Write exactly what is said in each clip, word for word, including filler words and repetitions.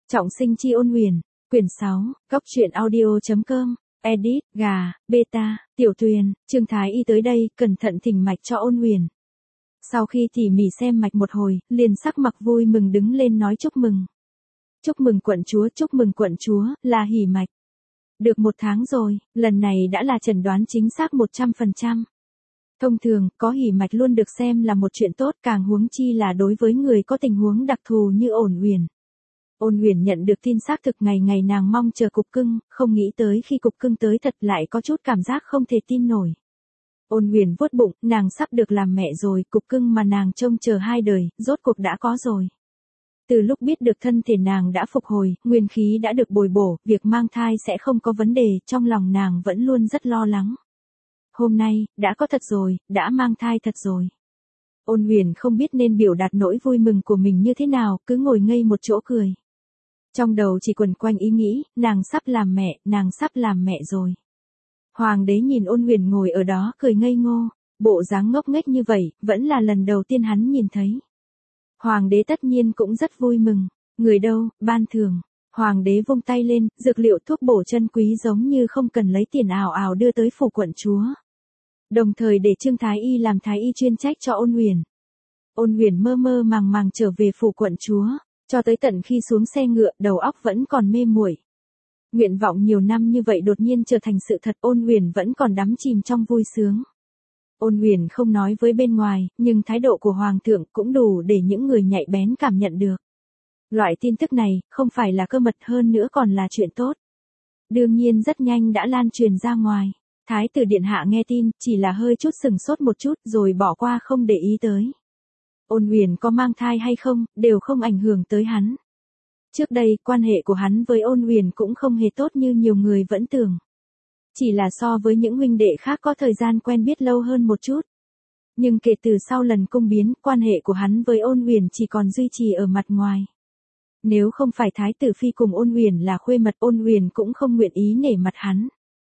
Trọng sinh chi ôn huyền, quyển sáu, góc truyện audio.com, edit, gà, beta, tiểu tuyền, Trương Thái Y tới đây, cẩn thận thỉnh mạch cho ôn huyền. Sau khi tỉ mỉ xem mạch một hồi, liền sắc mặt vui mừng đứng lên nói chúc mừng. Chúc mừng quận chúa, chúc mừng quận chúa, là hỉ mạch. Được một tháng rồi, lần này đã là chẩn đoán chính xác một trăm phần trăm. Thông thường, có hỉ mạch luôn được xem là một chuyện tốt, càng huống chi là đối với người có tình huống đặc thù như ôn huyền. Ôn huyền nhận được tin xác thực, ngày ngày nàng mong chờ cục cưng, không nghĩ tới khi cục cưng tới thật lại có chút cảm giác không thể tin nổi. Ôn huyền vuốt bụng, nàng sắp được làm mẹ rồi, cục cưng mà nàng trông chờ hai đời, rốt cuộc đã có rồi. Từ lúc biết được thân thể nàng đã phục hồi, nguyên khí đã được bồi bổ, việc mang thai sẽ không có vấn đề, trong lòng nàng vẫn luôn rất lo lắng. Hôm nay, đã có thật rồi, đã mang thai thật rồi. Ôn huyền không biết nên biểu đạt nỗi vui mừng của mình như thế nào, cứ ngồi ngây một chỗ cười. Trong đầu chỉ quẩn quanh ý nghĩ, nàng sắp làm mẹ, nàng sắp làm mẹ rồi. Hoàng đế nhìn ôn huyền ngồi ở đó cười ngây ngô, bộ dáng ngốc nghếch như vậy, vẫn là lần đầu tiên hắn nhìn thấy. Hoàng đế tất nhiên cũng rất vui mừng, người đâu, ban thưởng. Hoàng đế vung tay lên, dược liệu thuốc bổ chân quý giống như không cần lấy tiền ào ào đưa tới phủ quận chúa. Đồng thời để Trương Thái Y làm Thái Y chuyên trách cho ôn huyền. Ôn huyền mơ mơ màng màng trở về phủ quận chúa, cho tới tận khi xuống xe ngựa, đầu óc vẫn còn mê muội. Nguyện vọng nhiều năm như vậy đột nhiên trở thành sự thật, ôn huyền vẫn còn đắm chìm trong vui sướng. Ôn huyền không nói với bên ngoài, nhưng thái độ của Hoàng thượng cũng đủ để những người nhạy bén cảm nhận được. Loại tin tức này, không phải là cơ mật, hơn nữa còn là chuyện tốt. Đương nhiên rất nhanh đã lan truyền ra ngoài. Thái tử điện hạ nghe tin, chỉ là hơi chút sừng sốt một chút rồi bỏ qua không để ý tới. Ôn huyền có mang thai hay không, đều không ảnh hưởng tới hắn. Trước đây, quan hệ của hắn với ôn huyền cũng không hề tốt như nhiều người vẫn tưởng. Chỉ là so với những huynh đệ khác có thời gian quen biết lâu hơn một chút. Nhưng kể từ sau lần cung biến, quan hệ của hắn với ôn huyền chỉ còn duy trì ở mặt ngoài. Nếu không phải thái tử phi cùng ôn huyền là khuê mật, ôn huyền cũng không nguyện ý nể mặt hắn.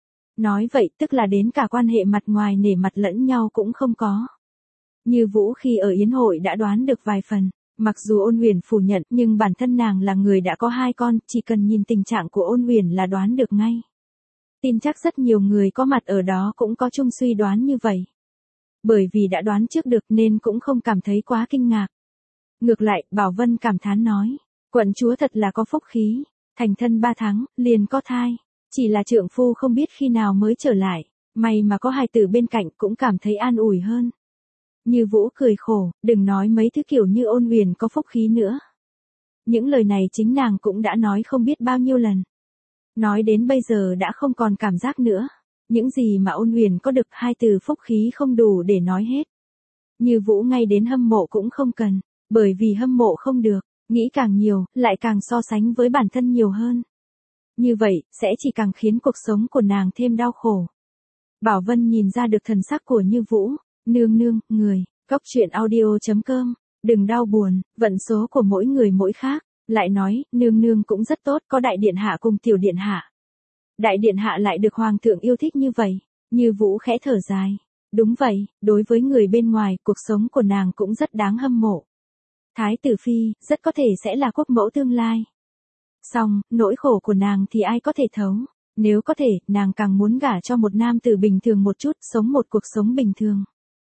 Nói vậy tức là đến cả quan hệ mặt ngoài nể mặt lẫn nhau cũng không có. Như Vũ khi ở yến hội đã đoán được vài phần, mặc dù ôn huyền phủ nhận nhưng bản thân nàng là người đã có hai con, chỉ cần nhìn tình trạng của ôn huyền là đoán được ngay. Tin chắc rất nhiều người có mặt ở đó cũng có chung suy đoán như vậy. Bởi vì đã đoán trước được nên cũng không cảm thấy quá kinh ngạc. Ngược lại, Bảo Vân cảm thán nói, quận chúa thật là có phúc khí, thành thân ba tháng, liền có thai. Chỉ là trượng phu không biết khi nào mới trở lại, may mà có hài tử bên cạnh cũng cảm thấy an ủi hơn. Như Vũ cười khổ, đừng nói mấy thứ kiểu như ôn huyền có phúc khí nữa. Những lời này chính nàng cũng đã nói không biết bao nhiêu lần. Nói đến bây giờ đã không còn cảm giác nữa. Những gì mà ôn huyền có được hai từ phúc khí không đủ để nói hết. Như Vũ ngay đến hâm mộ cũng không cần, bởi vì hâm mộ không được, nghĩ càng nhiều, lại càng so sánh với bản thân nhiều hơn. Như vậy, sẽ chỉ càng khiến cuộc sống của nàng thêm đau khổ. Bảo Vân nhìn ra được thần sắc của Như Vũ, nương nương, người, góc truyện audio.com, đừng đau buồn, vận số của mỗi người mỗi khác, lại nói, nương nương cũng rất tốt, có đại điện hạ cùng tiểu điện hạ. Đại điện hạ lại được hoàng thượng yêu thích như vậy, Như Vũ khẽ thở dài. Đúng vậy, đối với người bên ngoài, cuộc sống của nàng cũng rất đáng hâm mộ. Thái tử phi, rất có thể sẽ là quốc mẫu tương lai. Xong, nỗi khổ của nàng thì ai có thể thấu. Nếu có thể, nàng càng muốn gả cho một nam tử bình thường một chút, sống một cuộc sống bình thường.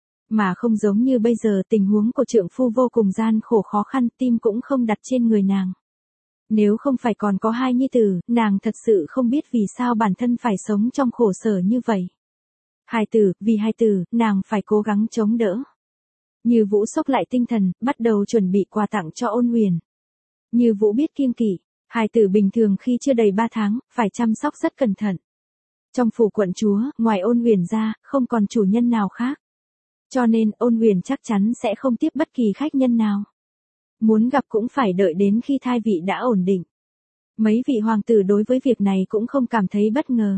Mà không giống như bây giờ, tình huống của trượng phu vô cùng gian khổ khó khăn, tim cũng không đặt trên người nàng. Nếu không phải còn có hai nhi tử, nàng thật sự không biết vì sao bản thân phải sống trong khổ sở như vậy. Hài tử, vì hài tử, nàng phải cố gắng chống đỡ. Như Vũ xốc lại tinh thần, bắt đầu chuẩn bị quà tặng cho ôn huyền. Như Vũ biết kiêng kỵ. Hài tử bình thường khi chưa đầy ba tháng, phải chăm sóc rất cẩn thận. Trong phủ quận chúa, ngoài ôn huyền ra, không còn chủ nhân nào khác. Cho nên, ôn huyền chắc chắn sẽ không tiếp bất kỳ khách nhân nào. Muốn gặp cũng phải đợi đến khi thai vị đã ổn định. Mấy vị hoàng tử đối với việc này cũng không cảm thấy bất ngờ.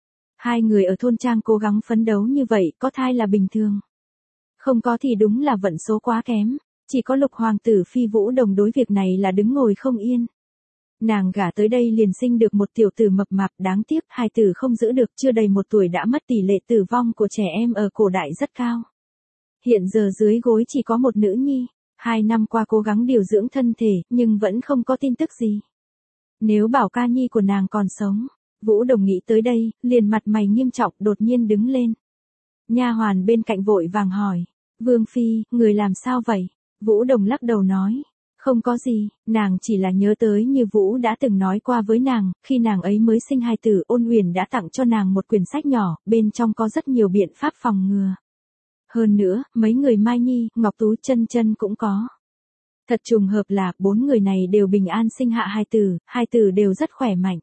Hai người ở thôn trang cố gắng phấn đấu như vậy, có thai là bình thường. Không có thì đúng là vận số quá kém. Chỉ có lục hoàng tử Phi Vũ Đồng đối việc này là đứng ngồi không yên. Nàng gả tới đây liền sinh được một tiểu tử mập mạp, đáng tiếc hài tử không giữ được, chưa đầy một tuổi đã mất, tỷ lệ tử vong của trẻ em ở cổ đại rất cao. Hiện giờ dưới gối chỉ có một nữ nhi, hai năm qua cố gắng điều dưỡng thân thể, nhưng vẫn không có tin tức gì. Nếu bảo ca nhi của nàng còn sống. Vũ Đồng nghĩ tới đây, liền mặt mày nghiêm trọng đột nhiên đứng lên. Nha hoàn bên cạnh vội vàng hỏi. Vương phi, người làm sao vậy? Vũ Đồng lắc đầu nói. Không có gì, nàng chỉ là nhớ tới như Vũ đã từng nói qua với nàng, khi nàng ấy mới sinh hài tử Ôn Huyền đã tặng cho nàng một quyển sách nhỏ, bên trong có rất nhiều biện pháp phòng ngừa. Hơn nữa, mấy người Mai Nhi, Ngọc Tú Chân Chân cũng có. Thật trùng hợp là, bốn người này đều bình an sinh hạ hài tử, hài tử đều rất khỏe mạnh.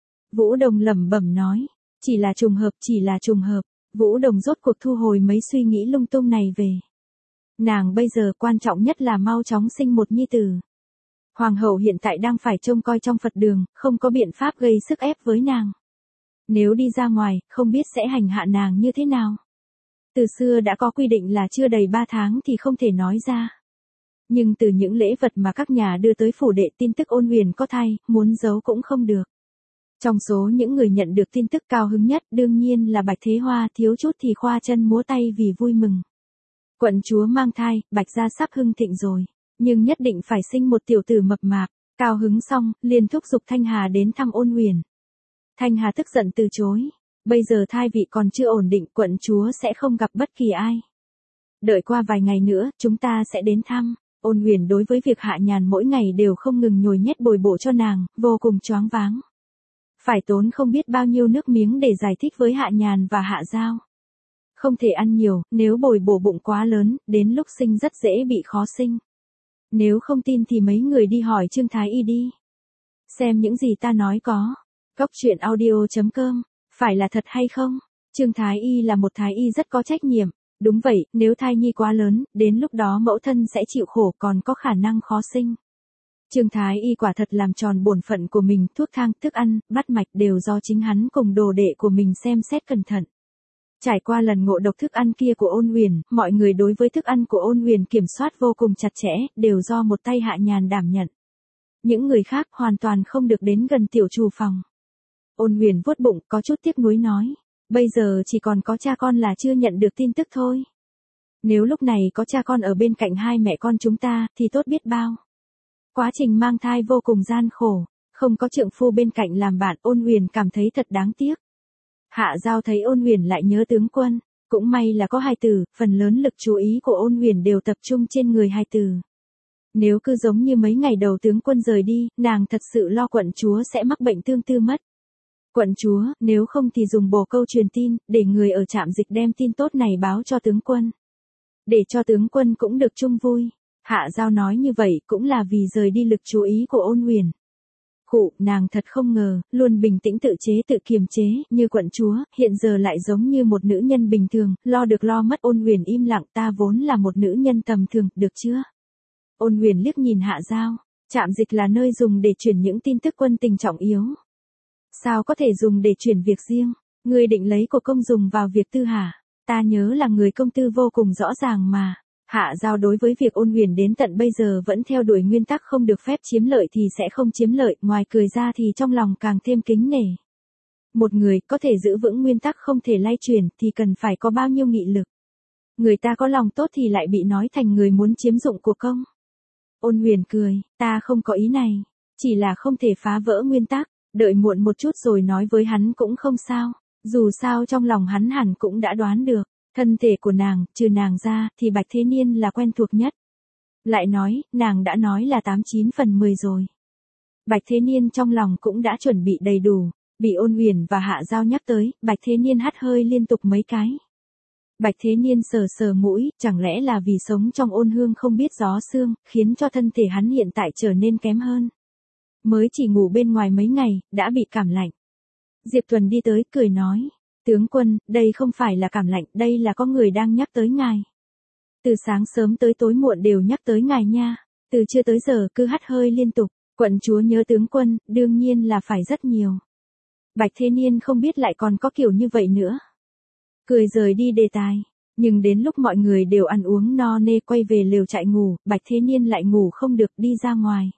Vũ Đồng lẩm bẩm nói, chỉ là trùng hợp, chỉ là trùng hợp. Vũ Đồng rốt cuộc thu hồi mấy suy nghĩ lung tung này về. Nàng bây giờ quan trọng nhất là mau chóng sinh một nhi tử. Hoàng hậu hiện tại đang phải trông coi trong Phật đường, không có biện pháp gây sức ép với nàng. Nếu đi ra ngoài, không biết sẽ hành hạ nàng như thế nào. Từ xưa đã có quy định là chưa đầy ba tháng thì không thể nói ra. Nhưng từ những lễ vật mà các nhà đưa tới phủ đệ tin tức Ôn Huyền có thai, muốn giấu cũng không được. Trong số những người nhận được tin tức cao hứng nhất đương nhiên là Bạch Thế Hoa, thiếu chút thì khoa chân múa tay vì vui mừng. Quận chúa mang thai, Bạch gia sắp hưng thịnh rồi, nhưng nhất định phải sinh một tiểu tử mập mạp. Cao hứng xong, liền thúc giục Thanh Hà đến thăm Ôn Huyền. Thanh Hà tức giận từ chối, bây giờ thai vị còn chưa ổn định, quận chúa sẽ không gặp bất kỳ ai. Đợi qua vài ngày nữa, chúng ta sẽ đến thăm. Ôn Huyền đối với việc Hạ Nhàn mỗi ngày đều không ngừng nhồi nhét bồi bổ cho nàng, vô cùng choáng váng. Phải tốn không biết bao nhiêu nước miếng để giải thích với Hạ Nhàn và Hạ Giao. Không thể ăn nhiều, nếu bồi bổ bụng quá lớn, đến lúc sinh rất dễ bị khó sinh. Nếu không tin thì mấy người đi hỏi Trương Thái Y đi. Xem những gì ta nói có. Góc truyện audio chấm com, phải là thật hay không? Trương Thái Y là một thái y rất có trách nhiệm. Đúng vậy, nếu thai nhi quá lớn, đến lúc đó mẫu thân sẽ chịu khổ, còn có khả năng khó sinh. Trương Thái Y quả thật làm tròn bổn phận của mình, thuốc thang, thức ăn, bắt mạch đều do chính hắn cùng đồ đệ của mình xem xét cẩn thận. Trải qua lần ngộ độc thức ăn kia của Ôn Huyền, mọi người đối với thức ăn của Ôn Huyền kiểm soát vô cùng chặt chẽ, đều do một tay Hạ Nhàn đảm nhận. Những người khác hoàn toàn không được đến gần tiểu trù phòng. Ôn Huyền vuốt bụng, có chút tiếc nuối nói, bây giờ chỉ còn có cha con là chưa nhận được tin tức thôi. Nếu lúc này có cha con ở bên cạnh hai mẹ con chúng ta, thì tốt biết bao. Quá trình mang thai vô cùng gian khổ, không có trượng phu bên cạnh làm bạn, Ôn Huyền cảm thấy thật đáng tiếc. Hạ Giao thấy Ôn Huyền lại nhớ tướng quân, cũng may là có hài tử, phần lớn lực chú ý của Ôn Huyền đều tập trung trên người hài tử. Nếu cứ giống như mấy ngày đầu tướng quân rời đi, nàng thật sự lo quận chúa sẽ mắc bệnh tương tư mất. Quận chúa, nếu không thì dùng bồ câu truyền tin, để người ở trạm dịch đem tin tốt này báo cho tướng quân. Để cho tướng quân cũng được chung vui. Hạ Giao nói như vậy cũng là vì rời đi lực chú ý của Ôn Huyền. Khụ, nàng thật không ngờ, luôn bình tĩnh tự chế tự kiềm chế, như quận chúa, hiện giờ lại giống như một nữ nhân bình thường, lo được lo mất. Ôn Huyền im lặng, ta vốn là một nữ nhân tầm thường, được chưa? Ôn Huyền liếc nhìn Hạ Giao, trạm dịch là nơi dùng để chuyển những tin tức quân tình trọng yếu. Sao có thể dùng để chuyển việc riêng? Ngươi định lấy của công dùng vào việc tư hả? Ta nhớ là người công tư vô cùng rõ ràng mà. Hạ Giao đối với việc Ôn Huyền đến tận bây giờ vẫn theo đuổi nguyên tắc không được phép chiếm lợi thì sẽ không chiếm lợi, ngoài cười ra thì trong lòng càng thêm kính nể. Một người có thể giữ vững nguyên tắc không thể lay chuyển thì cần phải có bao nhiêu nghị lực. Người ta có lòng tốt thì lại bị nói thành người muốn chiếm dụng của công. Ôn Huyền cười, ta không có ý này, chỉ là không thể phá vỡ nguyên tắc, đợi muộn một chút rồi nói với hắn cũng không sao, dù sao trong lòng hắn hẳn cũng đã đoán được. Thân thể của nàng, trừ nàng ra, thì Bạch Thế Niên là quen thuộc nhất. Lại nói, nàng đã nói là tám chín phần mười rồi. Bạch Thế Niên trong lòng cũng đã chuẩn bị đầy đủ, bị Ôn Huyền và Hạ Giao nhắc tới, Bạch Thế Niên hắt hơi liên tục mấy cái. Bạch Thế Niên sờ sờ mũi, chẳng lẽ là vì sống trong ôn hương không biết gió sương, khiến cho thân thể hắn hiện tại trở nên kém hơn. Mới chỉ ngủ bên ngoài mấy ngày, đã bị cảm lạnh. Diệp Tuần đi tới, cười nói. Tướng quân, đây không phải là cảm lạnh, đây là có người đang nhắc tới ngài. Từ sáng sớm tới tối muộn đều nhắc tới ngài nha. Từ trưa tới giờ cứ hắt hơi liên tục. Quận chúa nhớ tướng quân, đương nhiên là phải rất nhiều. Bạch Thế Niên không biết lại còn có kiểu như vậy nữa. Cười rời đi đề tài. Nhưng đến lúc mọi người đều ăn uống no nê quay về lều trại ngủ, Bạch Thế Niên lại ngủ không được, đi ra ngoài.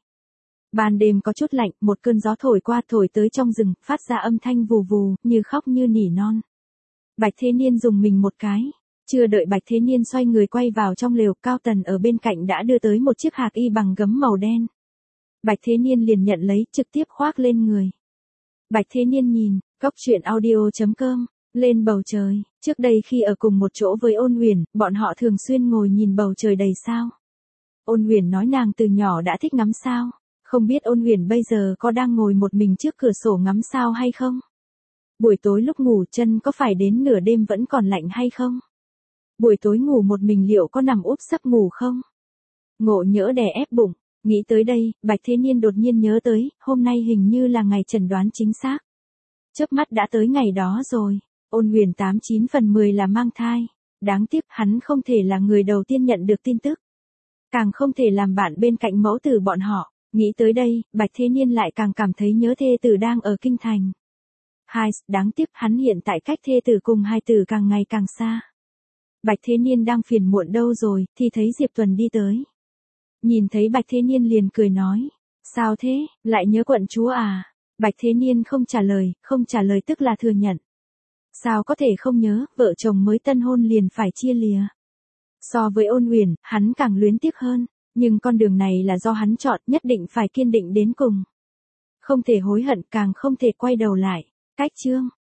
Ban đêm có chút lạnh, một cơn gió thổi qua thổi tới trong rừng, phát ra âm thanh vù vù, như khóc như nỉ non. Bạch Thế Niên dùng mình một cái. Chưa đợi Bạch Thế Niên xoay người quay vào trong lều, Cao Tần ở bên cạnh đã đưa tới một chiếc hạc y bằng gấm màu đen. Bạch Thế Niên liền nhận lấy, trực tiếp khoác lên người. Bạch Thế Niên nhìn, góc truyện audio chấm com, lên bầu trời, trước đây khi ở cùng một chỗ với Ôn Huyền, bọn họ thường xuyên ngồi nhìn bầu trời đầy sao. Ôn Huyền nói nàng từ nhỏ đã thích ngắm sao, không biết Ôn Huyền bây giờ có đang ngồi một mình trước cửa sổ ngắm sao hay không? Buổi tối lúc ngủ chân có phải đến nửa đêm vẫn còn lạnh hay không? Buổi tối ngủ một mình liệu có nằm úp sấp ngủ không? Ngộ nhỡ đè ép bụng, nghĩ tới đây, Bạch Thế Niên đột nhiên nhớ tới, hôm nay hình như là ngày chẩn đoán chính xác. Chớp mắt đã tới ngày đó rồi, Ôn Huyền tám chín phần mười là mang thai, đáng tiếc hắn không thể là người đầu tiên nhận được tin tức. Càng không thể làm bạn bên cạnh mẫu tử bọn họ, nghĩ tới đây, Bạch Thế Niên lại càng cảm thấy nhớ thê tử đang ở kinh thành. Hai, đáng tiếc hắn hiện tại cách thê tử cùng hai tử càng ngày càng xa. Bạch Thế Niên đang phiền muộn đâu rồi, thì thấy Diệp Tuần đi tới. Nhìn thấy Bạch Thế Niên liền cười nói, sao thế, lại nhớ quận chúa à? Bạch Thế Niên không trả lời, không trả lời tức là thừa nhận. Sao có thể không nhớ, vợ chồng mới tân hôn liền phải chia lìa. So với Ôn Huyền, hắn càng luyến tiếc hơn, nhưng con đường này là do hắn chọn, nhất định phải kiên định đến cùng. Không thể hối hận, càng không thể quay đầu lại. Cách chương